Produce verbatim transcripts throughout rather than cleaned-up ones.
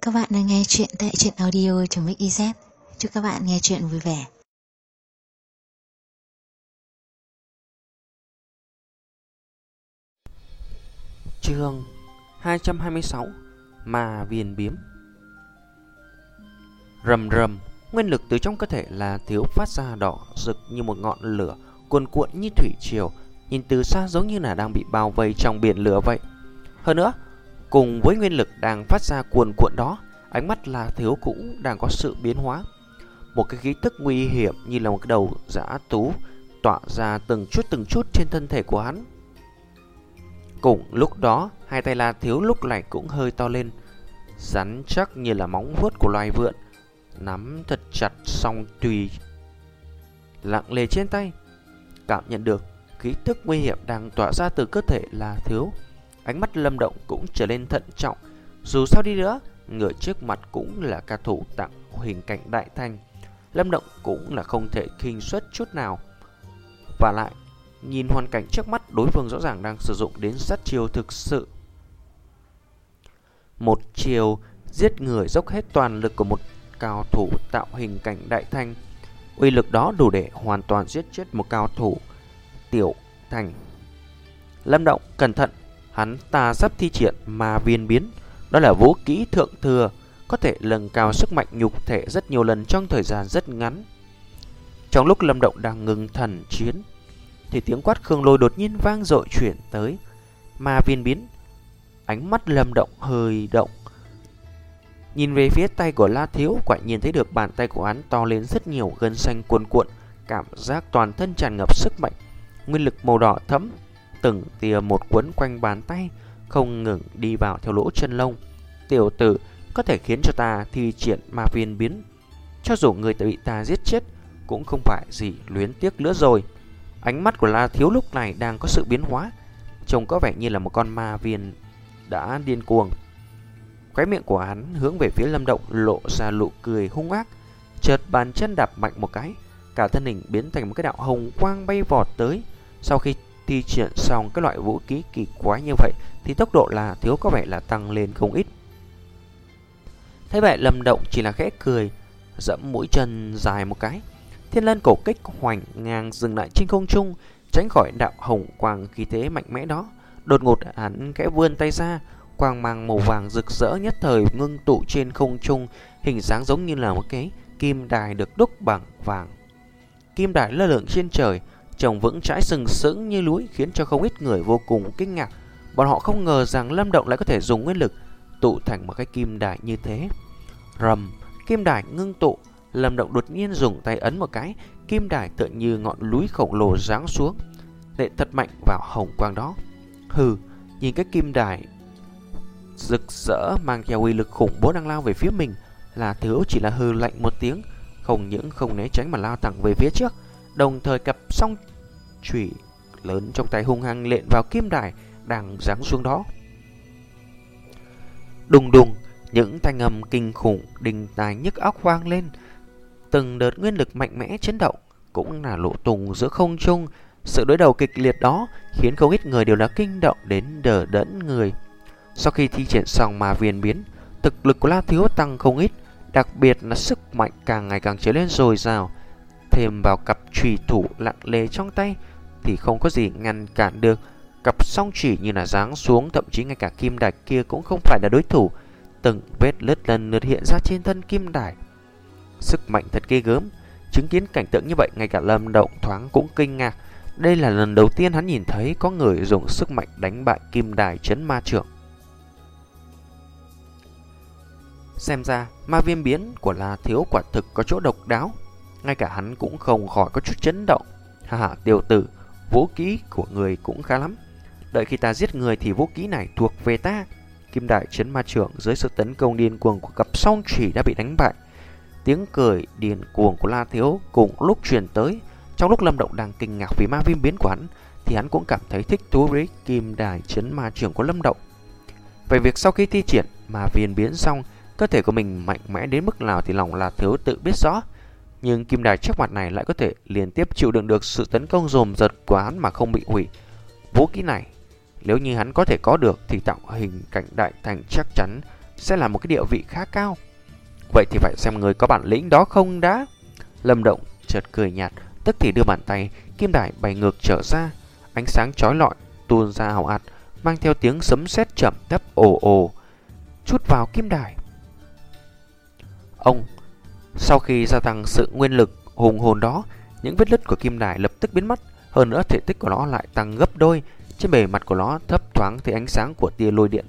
Các bạn đang nghe chuyện tại truyện audio.mixyz. Chúc các bạn nghe chuyện vui vẻ. Chương hai trăm hai mươi sáu. Ma viên biếm. Rầm rầm, nguyên lực từ trong cơ thể là thiếu phát ra đỏ rực như một ngọn lửa cuồn cuộn như thủy triều, nhìn từ xa giống như là đang bị bao vây trong biển lửa vậy. Hơn nữa, cùng với nguyên lực đang phát ra cuồn cuộn đó, ánh mắt là thiếu cũng đang có sự biến hóa. Một cái khí tức nguy hiểm như là một cái đầu dã thú tỏa ra từng chút từng chút trên thân thể của hắn. Cùng lúc đó, hai tay La Thiếu lúc này cũng hơi to lên, rắn chắc như là móng vuốt của loài vượn, nắm thật chặt song tùy lặng lề trên tay. Cảm nhận được khí tức nguy hiểm đang tỏa ra từ cơ thể La Thiếu, ánh mắt Lâm Động cũng trở nên thận trọng. Dù sao đi nữa, người trước mặt cũng là ca thủ tặng hình cảnh đại thành, Lâm Động cũng là không thể khinh suất chút nào. Và lại, nhìn hoàn cảnh trước mắt, đối phương rõ ràng đang sử dụng đến sát chiêu thực sự. Một chiêu giết người dốc hết toàn lực của một cao thủ tạo hình cảnh đại thành. Uy lực đó đủ để hoàn toàn giết chết một cao thủ tiểu thành. Lâm Động cẩn thận, hắn ta sắp thi triển ma viên biến. Đó là vũ kỹ thượng thừa, có thể nâng cao sức mạnh nhục thể rất nhiều lần trong thời gian rất ngắn. Trong lúc Lâm Động đang ngừng thần chiến, thì tiếng quát Khương Lôi đột nhiên vang dội chuyển tới. Ma viên biến. Ánh mắt Lâm Động hơi động, nhìn về phía tay của La Thiếu, quả nhiên thấy được bàn tay của hắn to lên rất nhiều, gân xanh cuồn cuộn, cảm giác toàn thân tràn ngập sức mạnh, nguyên lực màu đỏ thẫm, từng tia một quấn quanh bàn tay, không ngừng đi vào theo lỗ chân lông. Tiểu tử, có thể khiến cho ta thi triển ma viên biến, cho dù người ta bị ta giết chết cũng không phải gì luyến tiếc nữa rồi. Ánh mắt của La Thiếu lúc này đang có sự biến hóa, trông có vẻ như là một con ma viên đã điên cuồng. Khóe miệng của hắn hướng về phía Lâm Động lộ ra nụ cười hung ác, chợt bàn chân đạp mạnh một cái, cả thân hình biến thành một cái đạo hồng quang bay vọt tới. Sau khi thi triển xong cái loại vũ khí kỳ quái như vậy thì tốc độ La Thiếu có vẻ là tăng lên không ít. Thế vậy Lâm Động chỉ là khẽ cười, dẫm mũi chân dài một cái, thiên lân cổ kích hoành ngang dừng lại trên không trung, tránh khỏi đạo hồng quang khí thế mạnh mẽ đó. Đột ngột hắn khẽ vươn tay ra, quang mang màu vàng rực rỡ nhất thời ngưng tụ trên không trung, hình dáng giống như là một cái kim đài được đúc bằng vàng. Kim đài lơ lửng trên trời, trông vững chãi sừng sững như núi, khiến cho không ít người vô cùng kinh ngạc. Bọn họ không ngờ rằng Lâm Động lại có thể dùng nguyên lực tụ thành một cái kim đài như thế. Rầm, kim đài ngưng tụ, Lâm Động đột nhiên dùng tay ấn một cái, kim đài tựa như ngọn núi khổng lồ giáng xuống, nện thật mạnh vào hồng quang đó. Hừ, nhìn cái kim đài rực rỡ mang theo uy lực khủng bố đang lao về phía mình, là Thiếu chỉ là hừ lạnh một tiếng, không những không né tránh mà lao thẳng về phía trước, đồng thời cặp song chủy lớn trong tay hung hăng lện vào kim đài đang giáng xuống đó. Đùng đùng, những thanh âm kinh khủng đình tài nhức óc vang lên, từng đợt nguyên lực mạnh mẽ chấn động, cũng là lộ tùng giữa không trung. Sự đối đầu kịch liệt đó khiến không ít người đều đã kinh động đến đờ đẫn người. Sau khi thi triển xong ma viên biến, thực lực của La Thiếu tăng không ít, đặc biệt là sức mạnh càng ngày càng trở lên dồi dào. Thêm vào cặp chùy thủ lặng lề trong tay thì không có gì ngăn cản được. Cặp song chỉ như là giáng xuống, thậm chí ngay cả kim đài kia cũng không phải là đối thủ. Từng vết lứt lần lượt hiện ra trên thân kim đài. Sức mạnh thật ghê gớm. Chứng kiến cảnh tượng như vậy, ngay cả Lâm Động thoáng cũng kinh ngạc. Đây là lần đầu tiên hắn nhìn thấy có người dùng sức mạnh đánh bại kim đài trấn ma trưởng. Xem ra ma viêm biến của La Thiếu quả thực có chỗ độc đáo, ngay cả hắn cũng không khỏi có chút chấn động. Ha ha, tiểu tử, vũ kỹ của người cũng khá lắm. Đợi khi ta giết người thì vũ kỹ này thuộc về ta. Kim đài trấn ma trưởng dưới sự tấn công điên cuồng của cặp song chỉ đã bị đánh bại. Tiếng cười điên cuồng của La Thiếu cùng lúc truyền tới. Trong lúc Lâm Động đang kinh ngạc vì ma viêm biến của hắn, thì hắn cũng cảm thấy thích thú với kim đài trấn ma trưởng của Lâm Động. Về việc sau khi thi triển ma viêm biến xong, cơ thể của mình mạnh mẽ đến mức nào thì lòng La Thiếu tự biết rõ. Nhưng kim đài trước mặt này lại có thể liên tiếp chịu đựng được sự tấn công dồn dập của hắn mà không bị hủy. Vũ kỹ này, nếu như hắn có thể có được thì tạo hình cảnh đại thành chắc chắn sẽ là một cái địa vị khá cao. Vậy thì phải xem người có bản lĩnh đó không đã. Lâm Động chợt cười nhạt, tức thì đưa bàn tay kim đài bay ngược trở ra, ánh sáng chói lọi tuôn ra hào ạt, mang theo tiếng sấm sét chậm thấp ồ ồ chút vào kim đài. Ông sau khi gia tăng sự nguyên lực hùng hồn đó, những vết nứt của kim đài lập tức biến mất, hơn nữa thể tích của nó lại tăng gấp đôi. Trên bề mặt của nó thấp thoáng thấy ánh sáng của tia lôi điện.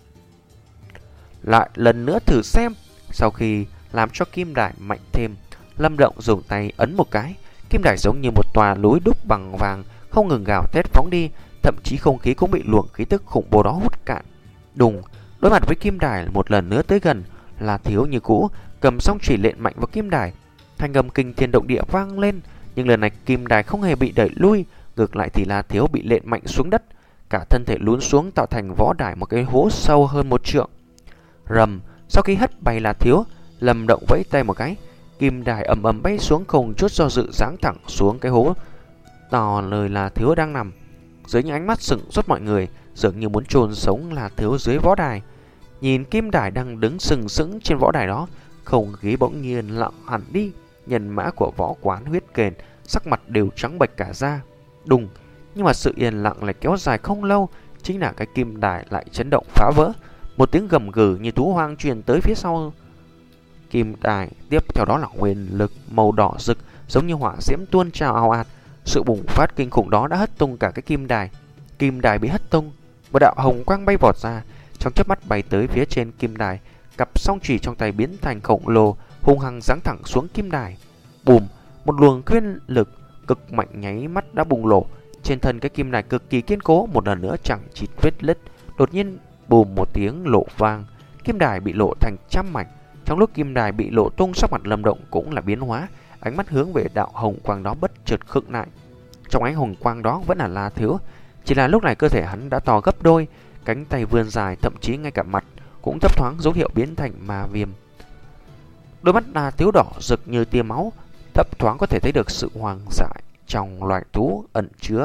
Lại lần nữa thử xem. Sau khi làm cho kim đài mạnh thêm, Lâm Động dùng tay ấn một cái, kim đài giống như một tòa núi đúc bằng vàng không ngừng gào thét phóng đi, thậm chí không khí cũng bị luồng khí tức khủng bố đó hút cạn. Đùng, đối mặt với kim đài một lần nữa tới gần, La Thiếu như cũ cầm song chủy lện mạnh vào kim đài. Thanh âm kinh thiên động địa vang lên, nhưng lần này kim đài không hề bị đẩy lui, ngược lại thì La Thiếu bị lện mạnh xuống đất, cả thân thể lún xuống tạo thành võ đài một cái hố sâu hơn một trượng. Rầm, sau khi hất bay La Thiếu, Lâm Động vẫy tay một cái, kim đài ầm ầm bay xuống không chút do dự giáng thẳng xuống cái hố to nơi La Thiếu đang nằm. Dưới những ánh mắt sững sốt mọi người, dường như muốn chôn sống La Thiếu dưới võ đài. Nhìn kim đài đang đứng sừng sững trên võ đài đó, không khí bỗng nhiên lặng hẳn đi. Nhân mã của võ quán huyết kền sắc mặt đều trắng bệch cả da. Đùng, nhưng mà sự yên lặng lại kéo dài không lâu, chính là cái kim đài lại chấn động phá vỡ. Một tiếng gầm gừ như thú hoang truyền tới phía sau kim đài, tiếp theo đó là nguyên lực màu đỏ rực giống như hỏa diễm tuôn trào ào ạt. Sự bùng phát kinh khủng đó đã hất tung cả cái kim đài. Kim đài bị hất tung, một đạo hồng quang bay vọt ra, trong chớp mắt bay tới phía trên kim đài. Cặp song chủy trong tay biến thành khổng lồ, hung hăng giáng thẳng xuống kim đài. Bùm, một luồng nguyên lực cực mạnh nháy mắt đã bùng nổ. Trên thân cái kim đài cực kỳ kiên cố, một lần nữa chẳng chịt vết nứt. Đột nhiên bùm một tiếng lộ vang, kim đài bị lộ thành trăm mảnh. Trong lúc kim đài bị lộ tung, sắc mặt Lâm Động cũng là biến hóa, ánh mắt hướng về đạo hồng quang đó bất chợt khựng lại. Trong ánh hồng quang đó vẫn là La Thiếu, chỉ là lúc này cơ thể hắn đã to gấp đôi, cánh tay vươn dài, thậm chí ngay cả mặt cũng thấp thoáng dấu hiệu biến thành ma viêm. Đôi mắt La Thiếu đỏ rực như tia máu, thấp thoáng có thể thấy được sự hoang dại trong loài thú ẩn chứa.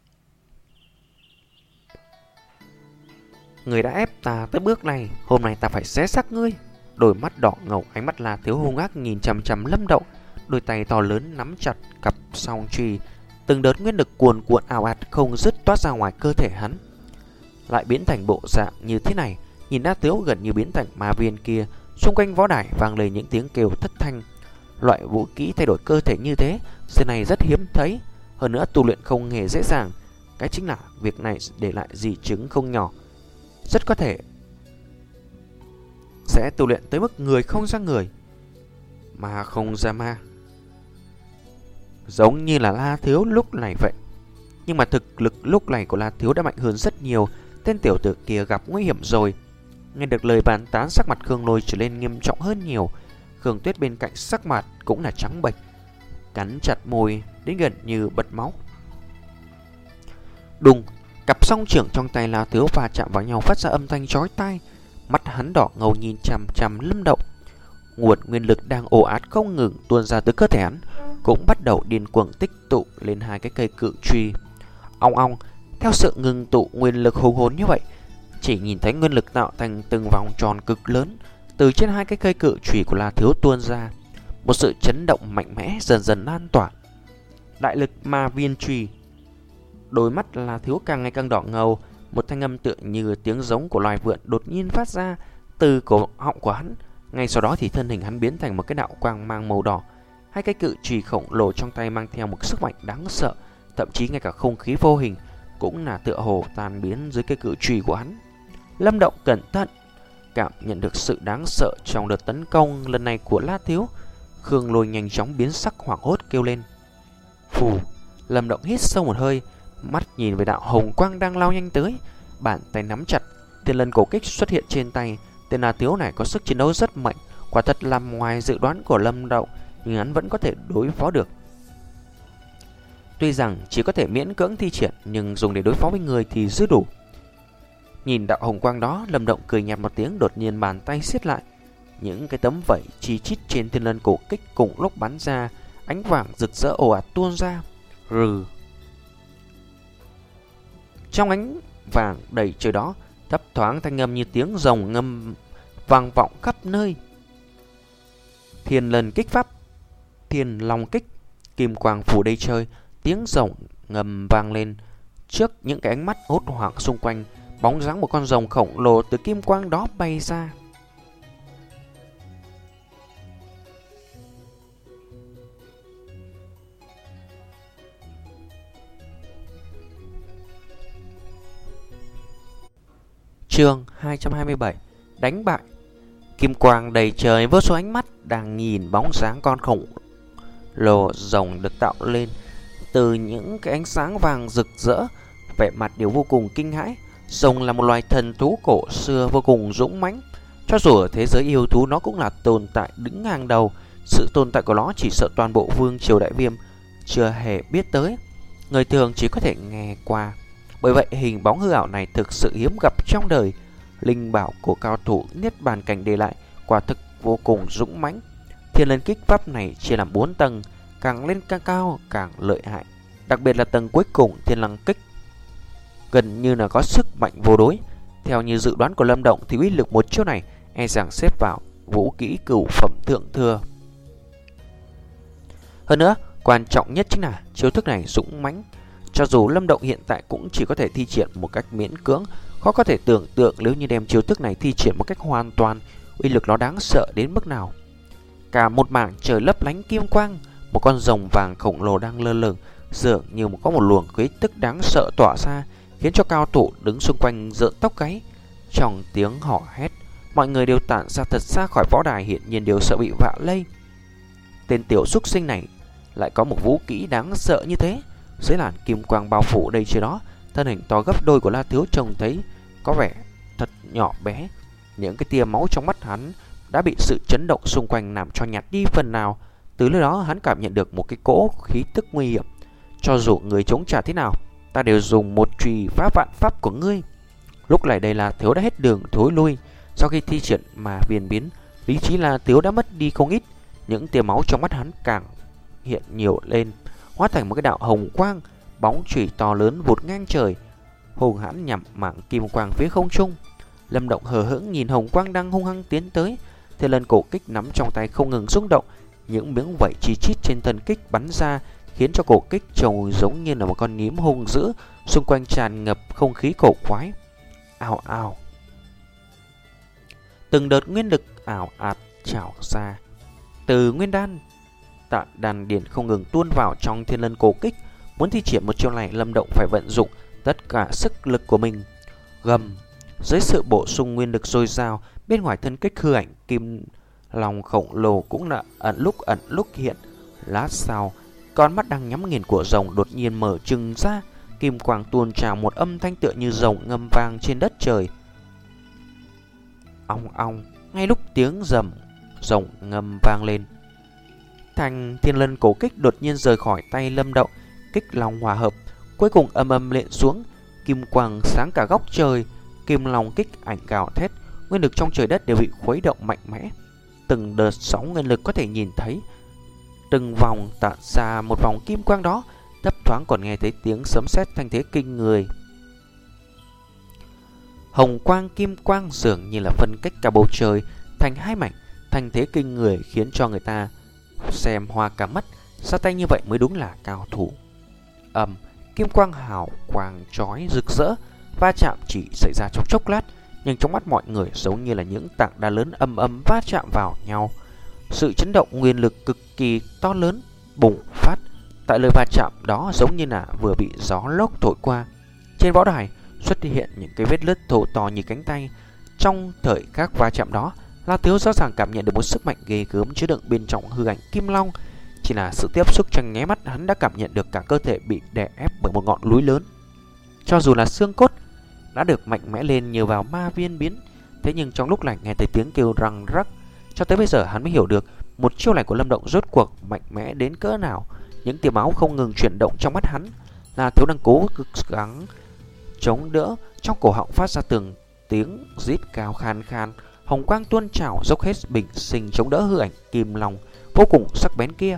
Người đã ép ta tới bước này, hôm nay ta phải xé xác ngươi. Đôi mắt đỏ ngầu, ánh mắt La Thiếu hung ác nhìn chằm chằm Lâm Động, đôi tay to lớn nắm chặt cặp song chùy, từng đợt nguyên lực cuồn cuộn ào ạt không dứt toát ra ngoài cơ thể hắn. Lại biến thành bộ dạng như thế này, nhìn La Thiếu gần như biến thành ma viên kia. Xung quanh võ đài vang lên những tiếng kêu thất thanh. Loại vũ kỹ thay đổi cơ thể như thế xưa này rất hiếm thấy, hơn nữa tu luyện không hề dễ dàng. Cái chính là việc này để lại di chứng không nhỏ, rất có thể sẽ tu luyện tới mức người không ra người, ma không ra ma, giống như là La Thiếu lúc này vậy. Nhưng mà thực lực lúc này của La Thiếu đã mạnh hơn rất nhiều. Tên tiểu tử kia gặp nguy hiểm rồi. Nghe được lời bàn tán, sắc mặt Khương Lôi trở lên nghiêm trọng hơn nhiều. Khương Tuyết bên cạnh sắc mặt cũng là trắng bệch, cắn chặt môi đến gần như bật máu. Đùng, cặp song trưởng trong tay La Thiếu va chạm vào nhau phát ra âm thanh chói tai. Mắt hắn đỏ ngầu nhìn chằm chằm Lâm Động. Nguồn nguyên lực đang ồ ạt không ngừng tuôn ra từ cơ thể hắn cũng bắt đầu điên cuồng tích tụ lên hai cái cây cự truy. Ong ong, theo sự ngừng tụ nguyên lực hùng hồn như vậy, chỉ nhìn thấy nguyên lực tạo thành từng vòng tròn cực lớn từ trên hai cái cây cự chùy của La Thiếu tuôn ra. Một sự chấn động mạnh mẽ dần dần lan tỏa. Đại lực ma viên chùy. Đôi mắt La Thiếu càng ngày càng đỏ ngầu. Một thanh âm tựa như tiếng giống của loài vượn đột nhiên phát ra từ cổ họng của hắn. Ngay sau đó thì thân hình hắn biến thành một cái đạo quang mang màu đỏ. Hai cái cự chùy khổng lồ trong tay mang theo một sức mạnh đáng sợ, thậm chí ngay cả không khí vô hình cũng là tựa hồ tan biến dưới cái cự chùy của hắn. Lâm Động cẩn thận cảm nhận được sự đáng sợ trong đợt tấn công lần này của La Thiếu. Khương Lôi nhanh chóng biến sắc hoảng hốt kêu lên. Phù. Lâm Động hít sâu một hơi, mắt nhìn về đạo hồng quang đang lao nhanh tới, bàn tay nắm chặt. Thiên Lân cổ kích xuất hiện trên tay. Tên La Thiếu này có sức chiến đấu rất mạnh, quả thật làm ngoài dự đoán của Lâm Động, nhưng hắn vẫn có thể đối phó được. Tuy rằng chỉ có thể miễn cưỡng thi triển, nhưng dùng để đối phó với người thì dư đủ. Nhìn đạo hồng quang đó, Lâm Động cười nhạt một tiếng, đột nhiên bàn tay siết lại. Những cái tấm vảy chi chít trên Thiên Lân cổ kích cùng lúc bắn ra, ánh vàng rực rỡ ồ ạt tuôn ra. Rừ. Trong ánh vàng đầy trời đó, thấp thoáng thanh âm như tiếng rồng ngâm vang vọng khắp nơi. Thiên lần kích pháp, thiên long kích, kim quang phủ đầy trời, tiếng rồng ngầm vang lên. Trước những cái ánh mắt hốt hoảng xung quanh, bóng dáng một con rồng khổng lồ từ kim quang đó bay ra. Chương hai trăm hai mươi bảy. Đánh bại. Kim quang đầy trời, vô số ánh mắt đang nhìn bóng dáng con khổng lồ rồng được tạo lên từ những cái ánh sáng vàng rực rỡ, vẻ mặt đều vô cùng kinh hãi. Rồng là một loài thần thú cổ xưa vô cùng dũng mãnh, cho dù ở thế giới yêu thú nó cũng là tồn tại đứng hàng đầu. Sự tồn tại của nó chỉ sợ toàn bộ vương triều Đại Viêm chưa hề biết tới, người thường chỉ có thể nghe qua. Bởi vậy hình bóng hư ảo này thực sự hiếm gặp trong đời. Linh bảo của cao thủ Niết Bàn cảnh để lại quả thực vô cùng dũng mãnh. Thiên Lân kích pháp này chia làm bốn tầng, càng lên càng cao càng lợi hại. Đặc biệt là tầng cuối cùng Thiên Lân kích gần như là có sức mạnh vô đối. Theo như dự đoán của Lâm Động thì uy lực một chiêu này e rằng xếp vào vũ kỹ cửu phẩm thượng thừa. Hơn nữa, quan trọng nhất chính là chiêu thức này dũng mãnh. Cho dù Lâm Động hiện tại cũng chỉ có thể thi triển một cách miễn cưỡng, khó có thể tưởng tượng nếu như đem chiêu thức này thi triển một cách hoàn toàn, uy lực nó đáng sợ đến mức nào. Cả một mảng trời lấp lánh kim quang, một con rồng vàng khổng lồ đang lơ lửng, dường như có một luồng khí tức đáng sợ tỏa ra, khiến cho cao thủ đứng xung quanh rợn tóc gáy. Trong tiếng hò hét, mọi người đều tản ra thật xa khỏi võ đài, hiển nhiên đều sợ bị vạ lây. Tên tiểu súc sinh này lại có một vũ kỹ đáng sợ như thế. Dưới làn kim quang bao phủ đầy trời đó, thân hình to gấp đôi của La Thiếu trông thấy có vẻ thật nhỏ bé. Những cái tia máu trong mắt hắn đã bị sự chấn động xung quanh làm cho nhạt đi phần nào. Từ lúc đó hắn cảm nhận được một cái cỗ khí tức nguy hiểm. Cho dù người chống trả thế nào, ta đều dùng một chùy phá vạn pháp của ngươi. Lúc này đây là Thiếu đã hết đường thối lui. Sau khi thi triển mà biến biến, lý trí là Thiếu đã mất đi không ít. Những tia máu trong mắt hắn càng hiện nhiều lên, hóa thành một cái đạo hồng quang. Bóng chùy to lớn vụt ngang trời, hùng hãn nhằm mảng kim quang phía không trung. Lâm Động hờ hững nhìn hồng quang đang hung hăng tiến tới. Thiên Lân cổ kích nắm trong tay không ngừng rung động, những miếng vảy chi chít trên thân kích bắn ra, khiến cho cổ kích trông giống như là một con nhím hung dữ. Xung quanh tràn ngập không khí cổ quái. Ào ào, từng đợt nguyên lực ảo ạt trào ra từ nguyên đan tạ đàn điền không ngừng tuôn vào trong Thiên Lân cổ kích. Muốn thi triển một chiêu này, Lâm Động phải vận dụng tất cả sức lực của mình. Gầm, dưới sự bổ sung nguyên lực dồi dào, bên ngoài thân kích hư ảnh kim long khổng lồ cũng là ẩn lúc ẩn lúc hiện. Lát sau, con mắt đang nhắm nghiền của rồng đột nhiên mở trừng ra, kim quang tuôn trào, một âm thanh tựa như rồng ngâm vang trên đất trời. Ong ong, ngay lúc tiếng rầm rồng ngâm vang lên, thành Thiên Lân cổ kích đột nhiên rời khỏi tay Lâm Động. Kích long hòa hợp, cuối cùng âm âm lện xuống, kim quang sáng cả góc trời. Kim long kích ảnh gào thét, nguyên lực trong trời đất đều bị khuấy động mạnh mẽ. Từng đợt sóng nguyên lực có thể nhìn thấy, từng vòng tản ra một vòng kim quang đó, thấp thoáng còn nghe thấy tiếng sấm sét thanh thế kinh người. Hồng quang kim quang dường như là phân cách cả bầu trời thành hai mảnh, thanh thế kinh người khiến cho người ta xem hoa cả mắt. Ra tay như vậy mới đúng là cao thủ. Ầm, kim quang hào quang chói rực rỡ, va chạm chỉ xảy ra trong chốc lát, nhưng trong mắt mọi người giống như là những tảng đá lớn âm âm va chạm vào nhau. Sự chấn động nguyên lực cực kỳ to lớn bùng phát tại lời va chạm đó, giống như là vừa bị gió lốc thổi qua. Trên võ đài xuất hiện những cái vết nứt thô to như cánh tay. Trong thời khắc va chạm đó, La Thiếu rõ ràng cảm nhận được một sức mạnh ghê gớm chứa đựng bên trong hư ảnh kim long. Chỉ là sự tiếp xúc trong nháy mắt, hắn đã cảm nhận được cả cơ thể bị đè ép bởi một ngọn núi lớn. Cho dù là xương cốt đã được mạnh mẽ lên nhờ vào ma viên biến, thế nhưng trong lúc này nghe thấy tiếng kêu răng rắc. Cho tới bây giờ hắn mới hiểu được một chiêu này của Lâm Động rốt cuộc mạnh mẽ đến cỡ nào. Những tia máu không ngừng chuyển động trong mắt hắn. La Thiếu đang cố cực gắng chống đỡ, trong cổ họng phát ra từng tiếng rít cao khan khan. Hồng quang tuôn trào dốc hết bình sinh chống đỡ hư ảnh kim long vô cùng sắc bén kia.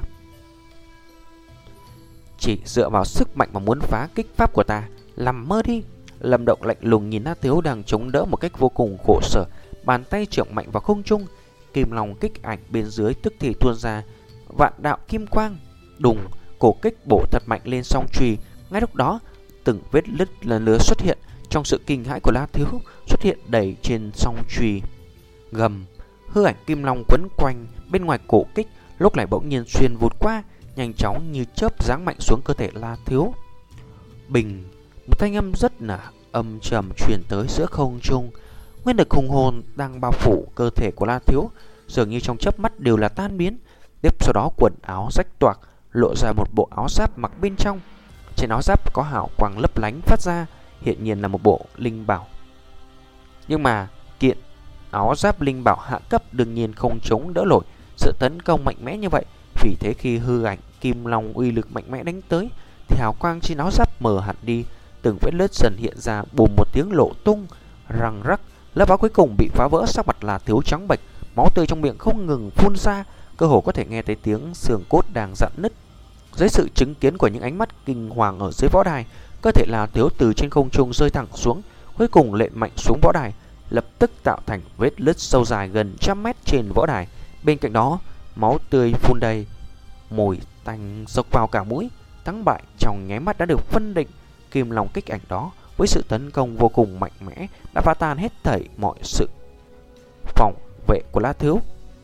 Chỉ dựa vào sức mạnh mà muốn phá kích pháp của ta, làm mơ đi. Lâm Động lạnh lùng nhìn La Thiếu đang chống đỡ một cách vô cùng khổ sở, bàn tay trượng mạnh vào không trung, kim long kích ảnh bên dưới tức thì tuôn ra vạn đạo kim quang, đùng, cổ kích bổ thật mạnh lên song chùy. Ngay lúc đó, từng vết nứt lần lượt xuất hiện. Trong sự kinh hãi của La Thiếu xuất hiện đầy trên song chùy. Gầm, hư ảnh kim long quấn quanh bên ngoài cổ kích, lúc này bỗng nhiên xuyên vụt qua, nhanh chóng như chớp giáng mạnh xuống cơ thể La Thiếu. Bình, một thanh âm rất là âm trầm truyền tới giữa không trung. Nguyên lực hùng hồn đang bao phủ cơ thể của La Thiếu, dường như trong chớp mắt đều là tan biến. Tiếp sau đó quần áo rách toạc, lộ ra một bộ áo giáp mặc bên trong. Trên áo giáp có hào quang lấp lánh phát ra, hiện nhiên là một bộ linh bảo. Nhưng mà kiện áo giáp linh bảo hạ cấp đương nhiên không chống đỡ nổi sự tấn công mạnh mẽ như vậy. Vì thế khi hư ảnh kim long uy lực mạnh mẽ đánh tới thì hào quang trên áo giáp mờ hẳn đi, từng vết lết dần hiện ra, bùm một tiếng lộ tung, răng rắc. Lớp áo cuối cùng bị phá vỡ, sắc mặt là thiếu trắng bệch, máu tươi trong miệng không ngừng phun ra, cơ hồ có thể nghe thấy tiếng xương cốt đang rạn nứt. Dưới sự chứng kiến của những ánh mắt kinh hoàng ở dưới võ đài, cơ thể là thiếu từ trên không trung rơi thẳng xuống, cuối cùng lện mạnh xuống võ đài, lập tức tạo thành vết nứt sâu dài gần trăm mét trên võ đài. Bên cạnh đó, máu tươi phun đầy, mùi tanh sộc vào cả mũi. Thắng bại trong nháy mắt đã được phân định. Kim long kích ảnh đó với sự tấn công vô cùng mạnh mẽ đã phá tan hết thảy mọi sự phòng vệ của La Thiếu.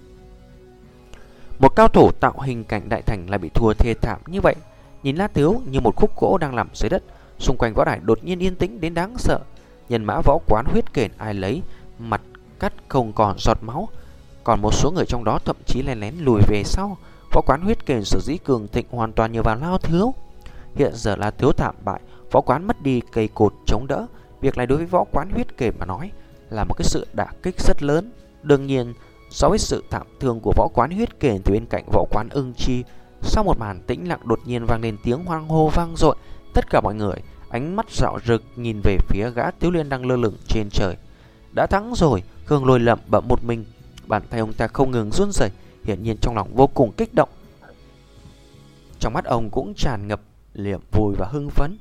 Một cao thủ tạo hình cảnh đại thành lại bị thua thê thảm như vậy. Nhìn La Thiếu như một khúc gỗ đang nằm dưới đất. Xung quanh võ đài đột nhiên yên tĩnh đến đáng sợ. Nhân mã võ quán huyết kền ai lấy, mặt cắt không còn giọt máu. Còn một số người trong đó thậm chí lén lén lùi về sau. Võ quán huyết kền sở dĩ cường thịnh hoàn toàn nhờ vào La Thiếu. Hiện giờ La Thiếu thảm bại, võ quán mất đi cây cột chống đỡ. Việc này đối với võ quán huyết kền mà nói là một cái sự đả kích rất lớn. Đương nhiên, so với sự thảm thương của võ quán huyết kền thì bên cạnh võ quán Ưng Chi, sau một màn tĩnh lặng đột nhiên vang lên tiếng hoang hô vang dội. Tất cả mọi người ánh mắt rạo rực nhìn về phía gã thiếu niên đang lơ lửng trên trời. Đã thắng rồi, Khương Lôi lẩm bẩm một mình, bàn tay ông ta không ngừng run rẩy, hiển nhiên trong lòng vô cùng kích động. Trong mắt ông cũng tràn ngập niềm vui và hưng phấn.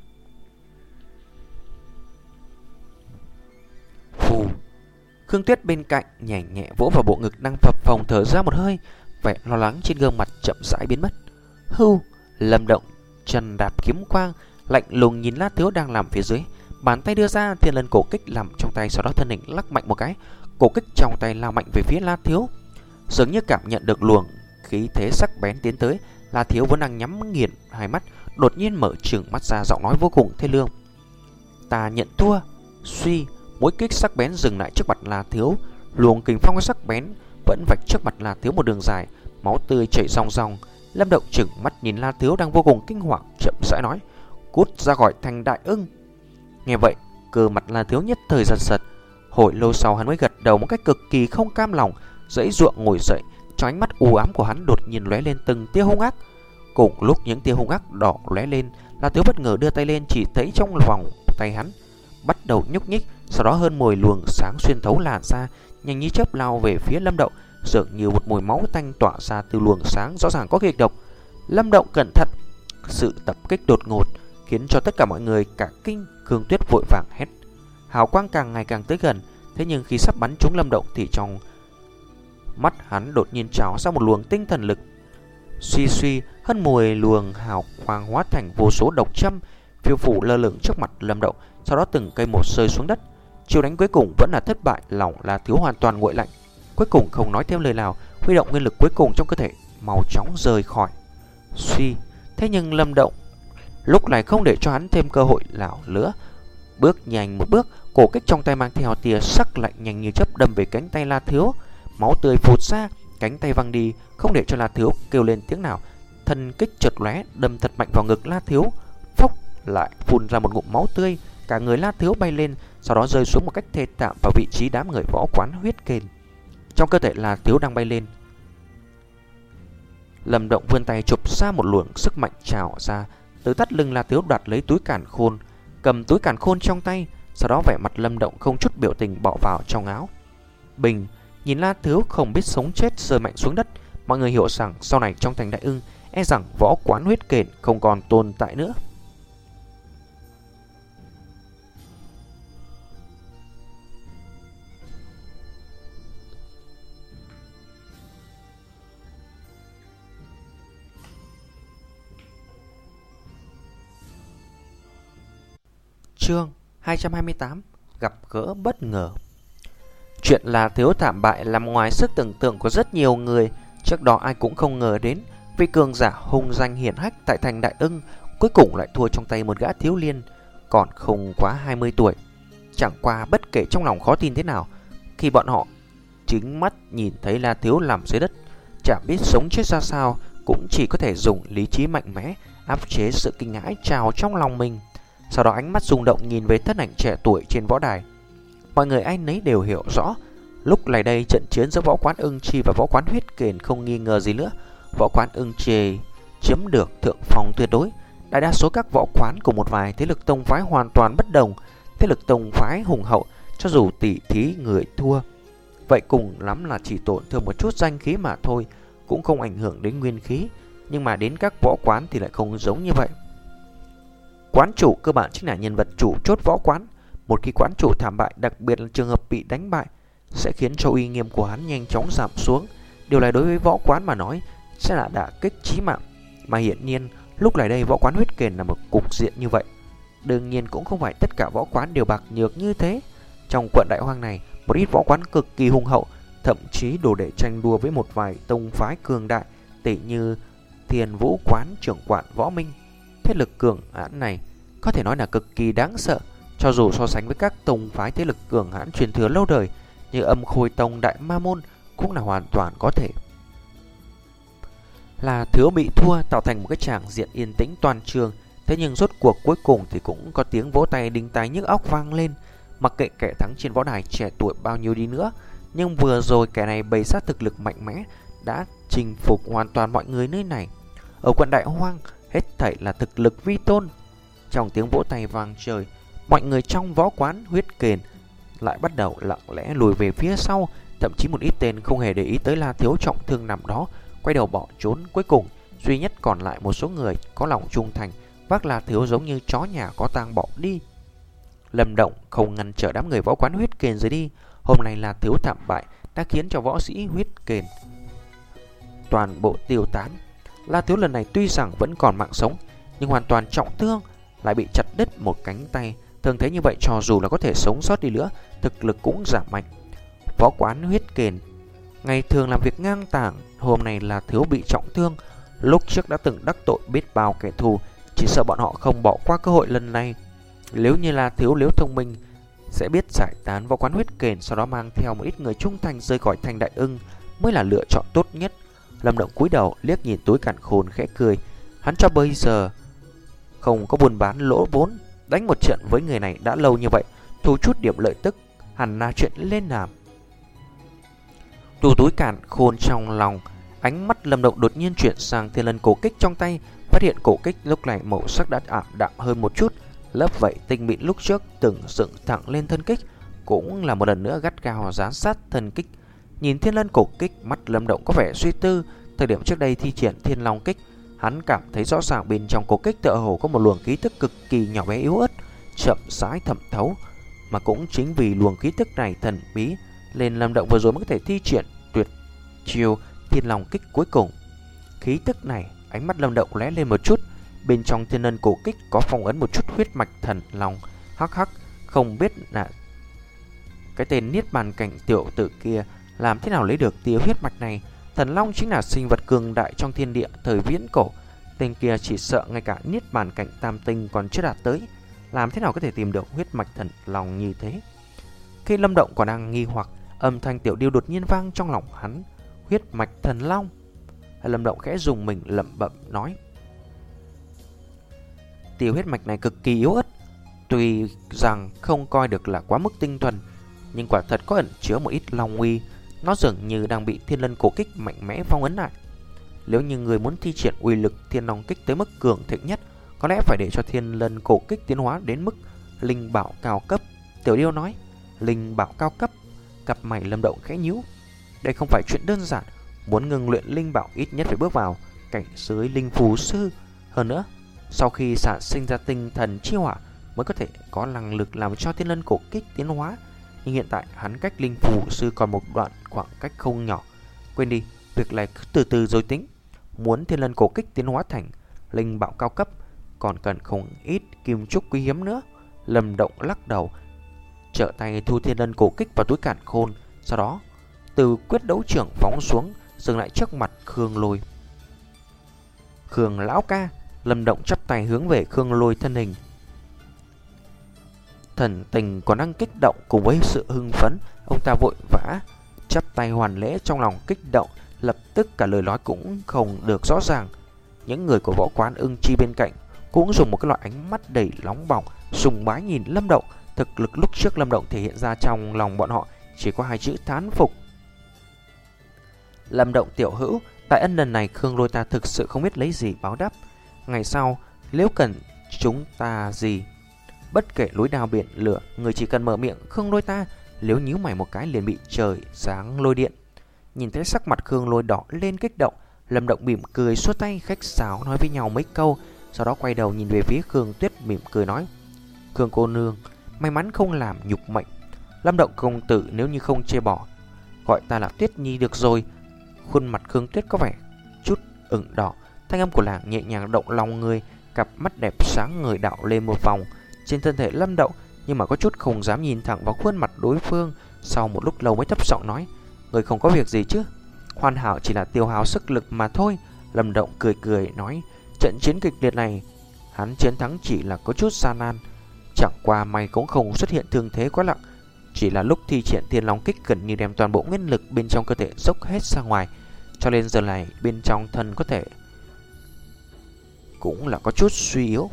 Phù, Khương Tuyết bên cạnh nhẹ nhẹ vỗ vào bộ ngực đang phập phồng, thở ra một hơi, vẻ lo lắng trên gương mặt chậm rãi biến mất. Hưu, Lâm Động chân đạp kiếm quang, lạnh lùng nhìn La Thiếu đang làm phía dưới, bàn tay đưa ra, thiên lân cổ kích làm trong tay, sau đó thân hình lắc mạnh một cái, cổ kích trong tay lao mạnh về phía La Thiếu. Dường như cảm nhận được luồng khí thế sắc bén tiến tới, La Thiếu vốn đang nhắm nghiền hai mắt, đột nhiên mở trừng mắt ra, giọng nói vô cùng thê lương: "Ta nhận thua." Suy, mỗi kích sắc bén dừng lại trước mặt La Thiếu, luồng kình phong sắc bén vẫn vạch trước mặt La Thiếu một đường dài, máu tươi chảy ròng ròng. Lâm Động trừng mắt nhìn La Thiếu đang vô cùng kinh hoàng, chậm rãi nói: "Cút ra khỏi thành Đại Ưng." Nghe vậy, cơ mặt La Thiếu nhất thời giật giật. Hồi lâu sau hắn mới gật đầu một cách cực kỳ không cam lòng, giãy giụa ngồi dậy. Trong ánh mắt u ám của hắn đột nhiên lóe lên từng tia hung ác. Cùng lúc những tia hung ác đỏ lóe lên, La Thiếu bất ngờ đưa tay lên, chỉ thấy trong vòng tay hắn bắt đầu nhúc nhích, sau đó hơn mười luồng sáng xuyên thấu làn ra, nhanh như chớp lao về phía Lâm Động, dường như một mùi máu tanh tỏa ra từ luồng sáng rõ ràng có kịch độc. Lâm Động cẩn thận. Sự tập kích đột ngột khiến cho tất cả mọi người cả kinh. Khương Tuyết vội vàng hét. Hào quang càng ngày càng tới gần, thế nhưng khi sắp bắn trúng Lâm Động thì trong mắt hắn đột nhiên trào ra một luồng tinh thần lực. Suy suy, hơn mười luồng hào quang hóa thành vô số độc châm phiêu phủ lơ lửng trước mặt Lâm Động, sau đó từng cây một rơi xuống đất. Chiêu đánh cuối cùng vẫn là thất bại, lòng La Thiếu hoàn toàn nguội lạnh. Cuối cùng không nói thêm lời nào, huy động nguyên lực cuối cùng trong cơ thể, mau chóng rời khỏi. Suy, thế nhưng Lâm Động lúc này không để cho hắn thêm cơ hội nào nữa, bước nhanh một bước, cổ kích trong tay mang theo tia sắc lạnh nhanh như chớp đâm về cánh tay La Thiếu. Máu tươi phụt ra, cánh tay văng đi, không để cho La Thiếu kêu lên tiếng nào. Thân kích chợt lóe, đâm thật mạnh vào ngực La Thiếu. Phốc, lại phun ra một ngụm máu tươi, cả người La Thiếu bay lên, sau đó rơi xuống một cách thê thảm vào vị trí đám người võ quán huyết kền. Trong cơ thể La Thiếu đang bay lên, Lâm Động vươn tay chụp ra một luồng sức mạnh trào ra, từ thắt lưng La Thiếu đoạt lấy túi càn khôn, cầm túi càn khôn trong tay, sau đó vẻ mặt Lâm Động không chút biểu tình bỏ vào trong áo. Bình, nhìn La Thiếu không biết sống chết rơi mạnh xuống đất, mọi người hiểu rằng sau này trong thành Đại Ưng e rằng võ quán huyết kền không còn tồn tại nữa. Chương hai trăm hai mươi tám Gặp gỡ bất ngờ. Chuyện là thiếu thảm bại nằm ngoài sức tưởng tượng của rất nhiều người. Trước đó ai cũng không ngờ đến vị cường giả hung danh hiển hách tại thành Đại Ưng cuối cùng lại thua trong tay một gã thiếu niên còn không quá hai mươi tuổi. Chẳng qua bất kể trong lòng khó tin thế nào, khi bọn họ chính mắt nhìn thấy La Thiếu nằm dưới đất, chả biết sống chết ra sao, cũng chỉ có thể dùng lý trí mạnh mẽ áp chế sự kinh hãi trào trong lòng mình. Sau đó ánh mắt rung động nhìn về thân ảnh trẻ tuổi trên võ đài. Mọi người ai nấy đều hiểu rõ, lúc này đây trận chiến giữa võ quán Ưng Chi và võ quán Huyết Kền không nghi ngờ gì nữa. Võ quán Ưng Chi chiếm được thượng phong tuyệt đối. Đại đa số các võ quán của một vài thế lực tông phái hoàn toàn bất đồng. Thế lực tông phái hùng hậu, cho dù tỷ thí người thua, vậy cùng lắm là chỉ tổn thương một chút danh khí mà thôi, cũng không ảnh hưởng đến nguyên khí. Nhưng mà đến các võ quán thì lại không giống như vậy. Quán chủ cơ bản chính là nhân vật chủ chốt võ quán. Một khi quán chủ thảm bại, đặc biệt là trường hợp bị đánh bại, sẽ khiến cho uy nghiêm của hắn nhanh chóng giảm xuống. Điều này đối với võ quán mà nói sẽ là đả kích chí mạng. Mà hiển nhiên lúc này đây võ quán Huyết Kền là một cục diện như vậy. Đương nhiên cũng không phải tất cả võ quán đều bạc nhược như thế. Trong quận Đại Hoang này, một ít võ quán cực kỳ hùng hậu, thậm chí đủ để tranh đua với một vài tông phái cường đại, tỷ như Thiên Vũ quán trưởng quán Võ Minh. Thế lực cường hãn này có thể nói là cực kỳ đáng sợ, cho dù so sánh với các tông phái thế lực cường hãn truyền thừa lâu đời như Âm Khôi Tông, Đại Ma Môn cũng là hoàn toàn có thể. Là Thiếu bị thua tạo thành một cái tràng diện yên tĩnh toàn trường. Thế nhưng rốt cuộc cuối cùng thì cũng có tiếng vỗ tay đinh tai nhức óc vang lên. Mặc kệ kẻ thắng trên võ đài trẻ tuổi bao nhiêu đi nữa, nhưng vừa rồi kẻ này bày sát thực lực mạnh mẽ, đã chinh phục hoàn toàn mọi người nơi này. Ở quận Đại Hoang, hết thảy là thực lực vi tôn. Trong tiếng vỗ tay vang trời, mọi người trong võ quán Huyết Kền lại bắt đầu lặng lẽ lùi về phía sau. Thậm chí một ít tên không hề để ý tới La Thiếu trọng thương nằm đó, quay đầu bỏ trốn. Cuối cùng duy nhất còn lại một số người có lòng trung thành, vác La Thiếu giống như chó nhà có tang bỏ đi. Lâm Động không ngăn trở đám người võ quán Huyết Kền rời đi. Hôm nay La Thiếu thảm bại đã khiến cho võ sĩ Huyết Kền toàn bộ tiêu tán. La Thiếu lần này tuy rằng vẫn còn mạng sống, nhưng hoàn toàn trọng thương, lại bị chặt đứt một cánh tay. Thường thế như vậy, cho dù là có thể sống sót đi nữa, thực lực cũng giảm mạnh. Võ quán Huyết Kền ngày thường làm việc ngang tàng, hôm nay La Thiếu bị trọng thương. Lúc trước đã từng đắc tội biết bao kẻ thù, chỉ sợ bọn họ không bỏ qua cơ hội lần này. Nếu như La Thiếu nếu thông minh, sẽ biết giải tán võ quán Huyết Kền, sau đó mang theo một ít người trung thành rời khỏi thành Đại Ưng mới là lựa chọn tốt nhất. Lâm Động cúi đầu liếc nhìn túi càn khôn khẽ cười. Hắn cho bây giờ không có buôn bán lỗ vốn, đánh một trận với người này đã lâu như vậy, thu chút điểm lợi tức hẳn là chuyện lên làm. Tù túi càn khôn trong lòng, ánh mắt Lâm Động đột nhiên chuyển sang Thiên Lân cổ kích trong tay, phát hiện cổ kích lúc này màu sắc đã ảm đạm hơn một chút. Lớp vảy tinh mịn lúc trước từng dựng thẳng lên thân kích cũng là một lần nữa gắt gao dán sát thân kích. Nhìn Thiên Lân cổ kích, mắt Lâm Động có vẻ suy tư. Thời điểm trước đây thi triển Thiên Long kích, hắn cảm thấy rõ ràng bên trong cổ kích tựa hồ có một luồng khí tức cực kỳ nhỏ bé yếu ớt, chậm rãi thẩm thấu. Mà cũng chính vì luồng khí tức này thần bí, nên Lâm Động vừa rồi mới có thể thi triển tuyệt chiêu Thiên Long kích cuối cùng. Khí tức này, ánh mắt Lâm Động lóe lên một chút. Bên trong Thiên Lân cổ kích có phong ấn một chút huyết mạch thần long. Hắc hắc, không biết là cái tên Niết Bàn Cảnh tiểu tử kia làm thế nào lấy được tia huyết mạch này. Thần long chính là sinh vật cường đại trong thiên địa thời viễn cổ. Tên kia chỉ sợ ngay cả Niết Bàn Cảnh tam tinh còn chưa đạt tới, làm thế nào có thể tìm được huyết mạch thần long như thế. Khi Lâm Động còn đang nghi hoặc, âm thanh tiểu điêu đột nhiên vang trong lòng hắn. Huyết mạch thần long. Lâm Động khẽ dùng mình lẩm bẩm nói, tia huyết mạch này cực kỳ yếu ớt, tuy rằng không coi được là quá mức tinh thuần, nhưng quả thật có ẩn chứa một ít long uy. Nó dường như đang bị Thiên Lân cổ kích mạnh mẽ phong ấn lại. Nếu như người muốn thi triển uy lực Thiên Long kích tới mức cường thịnh nhất, có lẽ phải để cho Thiên Lân cổ kích tiến hóa đến mức linh bảo cao cấp. Tiểu điêu nói, linh bảo cao cấp. Cặp mày Lâm Động khẽ nhíu. Đây không phải chuyện đơn giản. Muốn ngừng luyện linh bảo ít nhất phải bước vào cảnh giới linh phù sư. Hơn nữa, sau khi sản sinh ra tinh thần chi hỏa mới có thể có năng lực làm cho Thiên Lân cổ kích tiến hóa. Nhưng hiện tại hắn cách linh phù sư còn một đoạn khoảng cách không nhỏ. Quên đi, việc này cứ từ từ rồi tính. Muốn Thiên Lân cổ kích tiến hóa thành linh bảo cao cấp còn cần không ít kim trúc quý hiếm nữa. Lâm Động lắc đầu, trợ tay thu thiên lân cổ kích vào túi càn khôn. Sau đó từ quyết đấu trưởng phóng xuống, dừng lại trước mặt Khương Lôi. Khương lão ca. Lâm Động chắp tay hướng về Khương Lôi thân hình. Thần tình còn đang kích động cùng với sự hưng phấn, ông ta vội vã chắp tay hoàn lễ, trong lòng kích động, lập tức cả lời nói cũng không được rõ ràng. Những người của võ quán Ưng Chi bên cạnh cũng dùng một cái loại ánh mắt đầy nóng bỏng, sùng bái nhìn Lâm Động. Thực lực lúc trước Lâm Động thể hiện ra trong lòng bọn họ chỉ có hai chữ thán phục. Lâm Động tiểu hữu, tại ân lần này Khương Lôi ta thực sự không biết lấy gì báo đáp. Ngày sau nếu cần chúng ta gì, bất kể núi đao biển lửa, người chỉ cần mở miệng Khương Lôi ta, nếu nhíu mày một cái liền bị trời giáng lôi điện. Nhìn thấy sắc mặt Khương Lôi đỏ lên kích động, Lâm Động mỉm cười xua tay khách sáo nói với nhau mấy câu, sau đó quay đầu nhìn về phía Khương Tuyết mỉm cười nói: Khương cô nương, may mắn không làm nhục mệnh. Lâm Động công tử nếu như không chê bỏ, gọi ta là Tuyết Nhi được rồi. Khuôn mặt Khương Tuyết có vẻ chút ửng đỏ, thanh âm của nàng nhẹ nhàng động lòng người, cặp mắt đẹp sáng người đạo lên một vòng trên thân thể Lâm Động, nhưng mà có chút không dám nhìn thẳng vào khuôn mặt đối phương. Sau một lúc lâu mới thấp giọng nói: người không có việc gì chứ? Hoàn hảo chỉ là tiêu hao sức lực mà thôi. Lâm Động cười cười nói: trận chiến kịch liệt này hắn chiến thắng chỉ là có chút gian nan, chẳng qua may cũng không xuất hiện thương thế quá nặng, chỉ là lúc thi triển Thiên Long Kích gần như đem toàn bộ nguyên lực bên trong cơ thể dốc hết ra ngoài, cho nên giờ này bên trong thân có thể cũng là có chút suy yếu.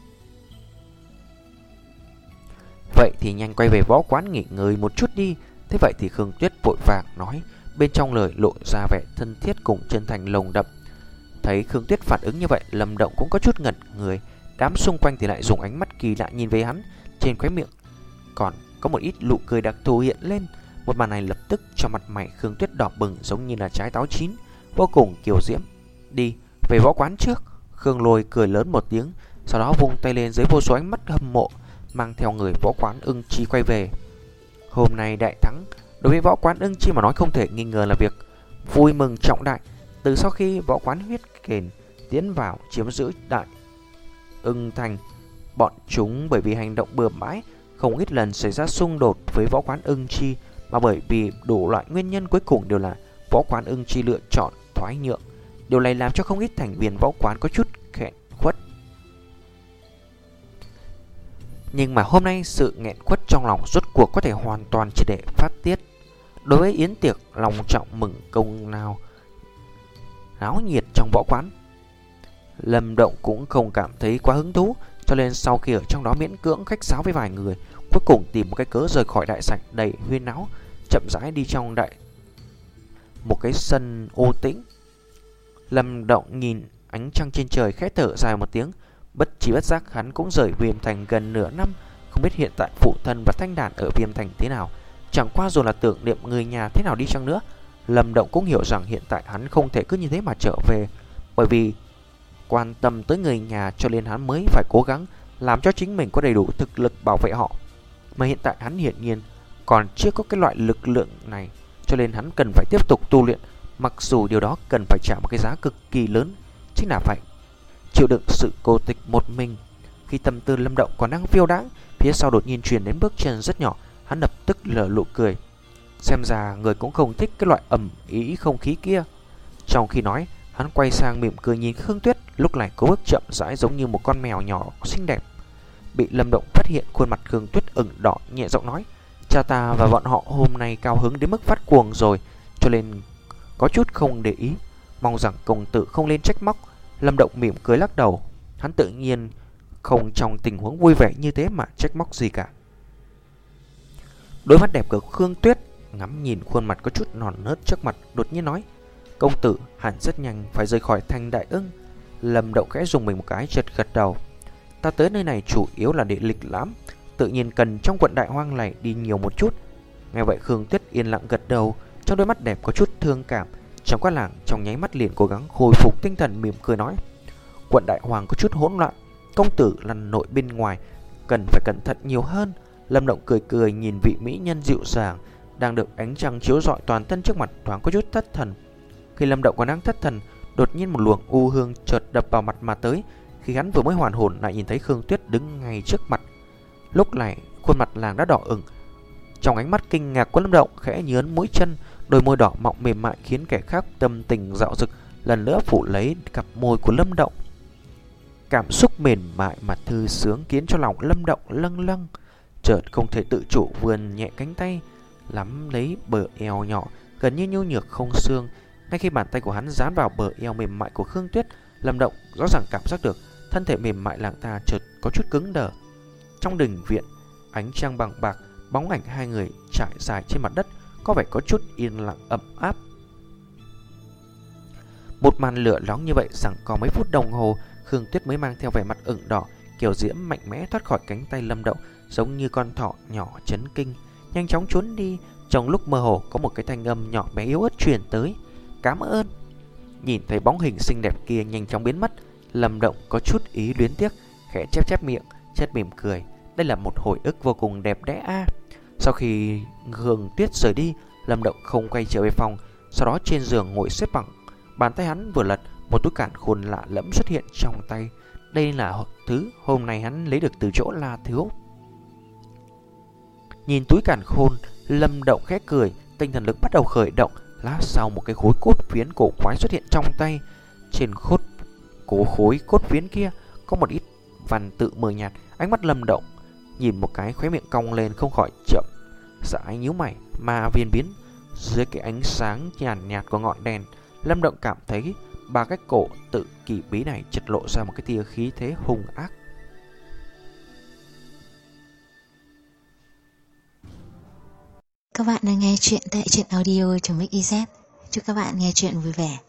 Vậy thì nhanh quay về võ quán nghỉ ngơi một chút đi. Thế vậy thì Khương Tuyết vội vàng nói, bên trong lời lộ ra vẻ thân thiết cùng chân thành lồng đậm. Thấy Khương Tuyết phản ứng như vậy, Lâm Động cũng có chút ngẩn người. Đám xung quanh thì lại dùng ánh mắt kỳ lạ nhìn về hắn, trên khóe miệng còn có một ít nụ cười đặc thù hiện lên. Một màn này lập tức cho mặt mày Khương Tuyết đỏ bừng giống như là trái táo chín, vô cùng kiều diễm. Đi về võ quán trước. Khương Lôi cười lớn một tiếng, sau đó vung tay lên, dưới vô số ánh mắt hâm mộ mang theo người võ quán Ưng Chi quay về. Hôm nay đại thắng đối với võ quán Ưng Chi mà nói không thể nghi ngờ là việc vui mừng trọng đại. Từ sau khi võ quán Huyết Kền tiến vào chiếm giữ đại Ưng Thành, bọn chúng bởi vì hành động bừa bãi không ít lần xảy ra xung đột với võ quán Ưng Chi, mà bởi vì đủ loại nguyên nhân cuối cùng đều là võ quán Ưng Chi lựa chọn thoái nhượng. Điều này làm cho không ít thành viên võ quán có chút nghẹn khuất. Nhưng mà hôm nay sự nghẹn khuất trong lòng rốt cuộc có thể hoàn toàn chỉ để phát tiết. Đối với yến tiệc lòng trọng mừng công nào náo nhiệt trong võ quán, Lâm Động cũng không cảm thấy quá hứng thú, cho nên sau khi ở trong đó miễn cưỡng khách sáo với vài người, cuối cùng tìm một cái cớ rời khỏi đại sảnh đầy huyên náo, chậm rãi đi trong đại một cái sân ô tĩnh. Lâm Động nhìn ánh trăng trên trời khẽ thở dài một tiếng. Bất chi bất giác hắn cũng rời Viêm Thành gần nửa năm, không biết hiện tại phụ thân và Thanh Đàn ở Viêm Thành thế nào. Chẳng qua dù là tưởng niệm người nhà thế nào đi chăng nữa, Lâm Động cũng hiểu rằng hiện tại hắn không thể cứ như thế mà trở về, bởi vì quan tâm tới người nhà cho nên hắn mới phải cố gắng làm cho chính mình có đầy đủ thực lực bảo vệ họ. Mà hiện tại hắn hiển nhiên còn chưa có cái loại lực lượng này, cho nên hắn cần phải tiếp tục tu luyện, mặc dù điều đó cần phải trả một cái giá cực kỳ lớn, chính là phải chịu đựng sự cô tịch một mình. Khi tâm tư Lâm Động còn đang phiêu đãng, phía sau đột nhiên truyền đến bước chân rất nhỏ, hắn lập tức lờ nụ cười. Xem ra người cũng không thích cái loại ẩm ý không khí kia. Trong khi nói, hắn quay sang mỉm cười nhìn Khương Tuyết, lúc này có bước chậm rãi giống như một con mèo nhỏ xinh đẹp. Bị Lâm Động phát hiện, khuôn mặt Khương Tuyết ửng đỏ, nhẹ giọng nói: cha ta và bọn họ hôm nay cao hứng đến mức phát cuồng rồi, cho nên có chút không để ý, mong rằng công tử không lên trách móc. Lâm Động mỉm cười lắc đầu, hắn tự nhiên không trong tình huống vui vẻ như thế mà trách móc gì cả. Đôi mắt đẹp của Khương Tuyết ngắm nhìn khuôn mặt có chút non nớt trước mặt, đột nhiên nói: công tử hẳn rất nhanh phải rời khỏi thành Đại Ưng. Lâm Động khẽ dùng mình một cái, chợt gật đầu: ta tới nơi này chủ yếu là để lịch lãm, tự nhiên cần trong quận Đại Hoang này đi nhiều một chút. Nghe vậy Khương Tuyết yên lặng gật đầu, trong đôi mắt đẹp có chút thương cảm. Trong quát làng trong nháy mắt liền cố gắng hồi phục tinh thần, mỉm cười nói: quận Đại Hoang có chút hỗn loạn, công tử là nội bên ngoài, cần phải cẩn thận nhiều hơn. Lâm Động cười cười nhìn vị mỹ nhân dịu dàng đang được ánh trăng chiếu rọi toàn thân trước mặt, thoáng có chút thất thần. Khi Lâm Động còn đang thất thần, đột nhiên một luồng u hương chợt đập vào mặt mà tới. Khi hắn vừa mới hoàn hồn lại nhìn thấy Khương Tuyết đứng ngay trước mặt. Lúc này khuôn mặt nàng đã đỏ ửng. Trong ánh mắt kinh ngạc của Lâm Động khẽ nhớn mũi chân, đôi môi đỏ mọng mềm mại khiến kẻ khác tâm tình dạo dực lần nữa phủ lấy cặp môi của Lâm Động. Cảm xúc mềm mại mà thư sướng khiến cho lòng Lâm Động lâng lâng, chợt không thể tự chủ vươn nhẹ cánh tay nắm lấy bờ eo nhỏ gần như nhu nhược không xương. Ngay khi bàn tay của hắn dán vào bờ eo mềm mại của Khương Tuyết, Lâm Động rõ ràng cảm giác được thân thể mềm mại nàng ta chợt có chút cứng đờ. Trong đình viện, ánh trăng bằng bạc, bóng ảnh hai người trải dài trên mặt đất có vẻ có chút yên lặng ấm áp. Một màn lửa nóng như vậy rằng có mấy phút đồng hồ, Khương Tuyết mới mang theo vẻ mặt ửng đỏ, kiều diễm mạnh mẽ thoát khỏi cánh tay Lâm Động, giống như con thỏ nhỏ chấn kinh, nhanh chóng trốn đi. Trong lúc mơ hồ có một cái thanh âm nhỏ bé yếu ớt truyền tới: "Cảm ơn." Nhìn thấy bóng hình xinh đẹp kia nhanh chóng biến mất, Lâm Động có chút ý luyến tiếc, khẽ chép chép miệng, chợt mỉm cười. Đây là một hồi ức vô cùng đẹp đẽ a. Sau khi Khương Tuyết rời đi, Lâm Động không quay trở về phòng, sau đó trên giường ngồi xếp bằng. Bàn tay hắn vừa lật, một túi càn khôn lạ lẫm xuất hiện trong tay. Đây là thứ hôm nay hắn lấy được từ chỗ La Thiếu. Nhìn túi càn khôn, Lâm Động khẽ cười, tinh thần lực bắt đầu khởi động. Lát sau một cái khối cốt phiến cổ quái xuất hiện trong tay. Trên khốt cổ khối cốt phiến kia có một ít văn tự mờ nhạt. Ánh mắt Lâm Động nhìn một cái, khóe miệng cong lên, không khỏi chậm rãi nhíu mày. Ma viên biến dưới cái ánh sáng nhàn nhạt của ngọn đèn, Lâm Động cảm thấy ba cái cổ tự kỳ bí này chợt lộ ra một cái tia khí thế hung ác. Các bạn đang nghe chuyện tại truyện audio.mixyz. Chúc các bạn nghe chuyện vui vẻ.